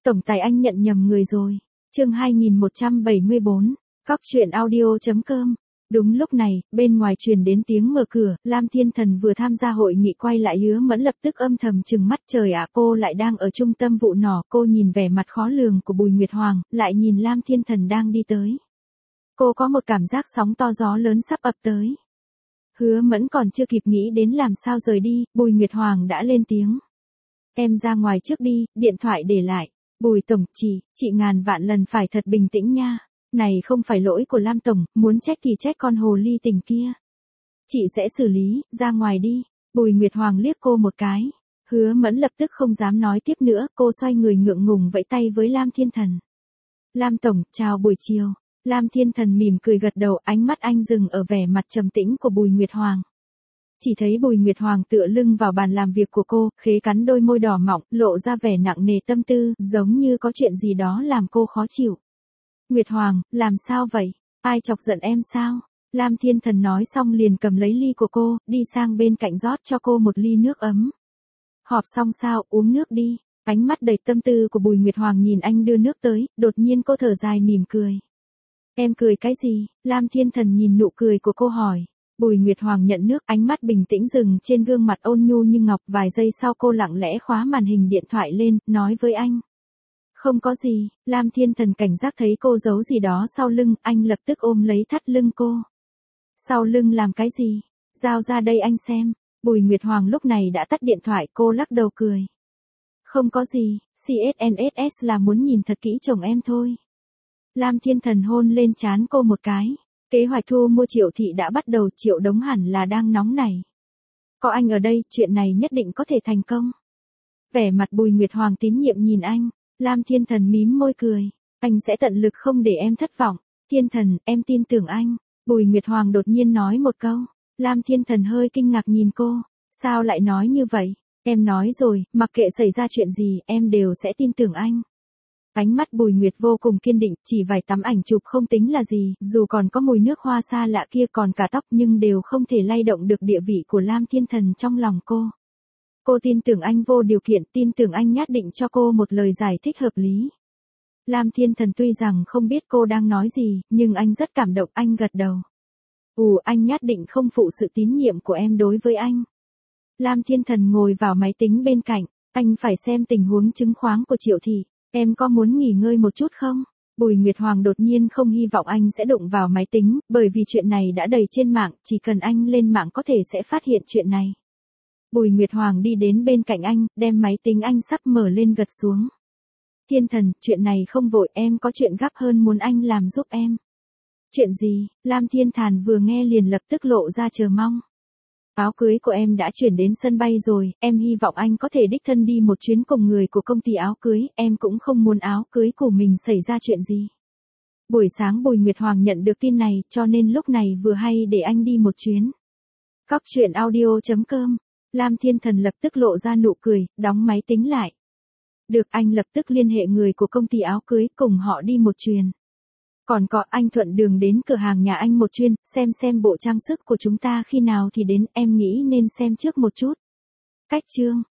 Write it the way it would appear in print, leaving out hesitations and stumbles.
Tổng tài anh nhận nhầm người rồi. Chương 2174, Cóc truyện audio.com. Đúng lúc này, bên ngoài truyền đến tiếng mở cửa, Lam Thiên Thần vừa tham gia hội nghị quay lại Hứa Mẫn lập tức âm thầm trừng mắt, trời ạ, cô lại đang ở trung tâm vụ nỏ, cô nhìn vẻ mặt khó lường của Bùi Nguyệt Hoàng, lại nhìn Lam Thiên Thần đang đi tới. Cô có một cảm giác sóng to gió lớn sắp ập tới. Hứa Mẫn còn chưa kịp nghĩ đến làm sao rời đi, Bùi Nguyệt Hoàng đã lên tiếng. Em ra ngoài trước đi, điện thoại để lại. Bùi tổng, chị ngàn vạn lần phải thật bình tĩnh nha. Này không phải lỗi của Lam tổng, muốn trách thì trách con hồ ly tình kia. Chị sẽ xử lý, ra ngoài đi. Bùi Nguyệt Hoàng liếc cô một cái. Hứa Mẫn lập tức không dám nói tiếp nữa, cô xoay người ngượng ngùng vẫy tay với Lam Thiên Thần. Lam tổng, chào buổi chiều. Lam Thiên Thần mỉm cười gật đầu, ánh mắt anh dừng ở vẻ mặt trầm tĩnh của Bùi Nguyệt Hoàng. Chỉ thấy Bùi Nguyệt Hoàng tựa lưng vào bàn làm việc của cô, khế cắn đôi môi đỏ mọng, lộ ra vẻ nặng nề tâm tư, giống như có chuyện gì đó làm cô khó chịu. Nguyệt Hoàng, làm sao vậy? Ai chọc giận em sao? Lam Thiên Thần nói xong liền cầm lấy ly của cô, đi sang bên cạnh rót cho cô một ly nước ấm. Họp xong sao, uống nước đi. Ánh mắt đầy tâm tư của Bùi Nguyệt Hoàng nhìn anh đưa nước tới, đột nhiên cô thở dài mỉm cười. Em cười cái gì? Lam Thiên Thần nhìn nụ cười của cô hỏi. Bùi Nguyệt Hoàng nhận nước, ánh mắt bình tĩnh dừng trên gương mặt ôn nhu như ngọc, vài giây sau cô lặng lẽ khóa màn hình điện thoại lên, nói với anh. Không có gì. Lam Thiên Thần cảnh giác thấy cô giấu gì đó sau lưng, anh lập tức ôm lấy thắt lưng cô. Sau lưng làm cái gì? Giao ra đây anh xem. Bùi Nguyệt Hoàng lúc này đã tắt điện thoại, cô lắc đầu cười. Không có gì, CSNSS là muốn nhìn thật kỹ chồng em thôi. Lam Thiên Thần hôn lên trán cô một cái. Kế hoạch thu mua Triệu Thị đã bắt đầu, Triệu Đống hẳn là đang nóng nảy. Có anh ở đây, chuyện này nhất định có thể thành công. Vẻ mặt Bùi Nguyệt Hoàng tín nhiệm nhìn anh. Lam Thiên Thần mím môi cười. Anh sẽ tận lực không để em thất vọng. Thiên Thần, em tin tưởng anh. Bùi Nguyệt Hoàng đột nhiên nói một câu. Lam Thiên Thần hơi kinh ngạc nhìn cô. Sao lại nói như vậy? Em nói rồi, mặc kệ xảy ra chuyện gì, em đều sẽ tin tưởng anh. Ánh mắt Bùi Nguyệt vô cùng kiên định, chỉ vài tấm ảnh chụp không tính là gì, dù còn có mùi nước hoa xa lạ kia còn cả tóc nhưng đều không thể lay động được địa vị của Lam Thiên Thần trong lòng cô. Cô tin tưởng anh vô điều kiện, tin tưởng anh nhất định cho cô một lời giải thích hợp lý. Lam Thiên Thần tuy rằng không biết cô đang nói gì, nhưng anh rất cảm động, anh gật đầu. Anh nhất định không phụ sự tín nhiệm của em đối với anh. Lam Thiên Thần ngồi vào máy tính bên cạnh, anh phải xem tình huống chứng khoán của Triệu Thị. Em có muốn nghỉ ngơi một chút không? Bùi Nguyệt Hoàng đột nhiên không hy vọng anh sẽ đụng vào máy tính, bởi vì chuyện này đã đầy trên mạng, chỉ cần anh lên mạng có thể sẽ phát hiện chuyện này. Bùi Nguyệt Hoàng đi đến bên cạnh anh, đem máy tính anh sắp mở lên gật xuống. Thiên Thần, chuyện này không vội, em có chuyện gấp hơn muốn anh làm giúp em. Chuyện gì? Lam Thiên Thần vừa nghe liền lập tức lộ ra chờ mong. Áo cưới của em đã chuyển đến sân bay rồi, em hy vọng anh có thể đích thân đi một chuyến cùng người của công ty áo cưới, em cũng không muốn áo cưới của mình xảy ra chuyện gì. Buổi sáng Bùi Nguyệt Hoàng nhận được tin này, cho nên lúc này vừa hay để anh đi một chuyến. Cóc truyện audio.com. Lam Thiên Thần lập tức lộ ra nụ cười, đóng máy tính lại. Được, anh lập tức liên hệ người của công ty áo cưới, cùng họ đi một chuyến. Còn có, anh thuận đường đến cửa hàng nhà anh một chuyến, xem bộ trang sức của chúng ta khi nào thì đến, em nghĩ nên xem trước một chút. Cách chương.